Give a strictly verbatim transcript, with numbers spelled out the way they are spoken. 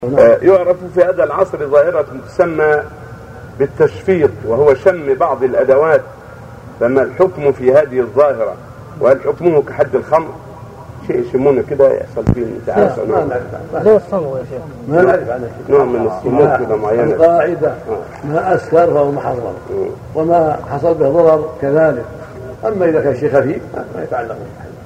يعرف في هذا العصر ظاهرة تسمى بالتشفيط، وهو شم بعض الأدوات. فما الحكم في هذه الظاهرة؟ وهل حكمه كحد الخمر؟ شيء يسمونه كده يحصل فيه انتعاش؟ ما نعرف زي الصمغ يا شيخ، ما نعرف عنه نوع من السموم كده معينة. القاعدة ما أسكر فهو محرم، وما حصل به ضرر كذلك. أما إذا كان شيء خفيف ما يتعلق به.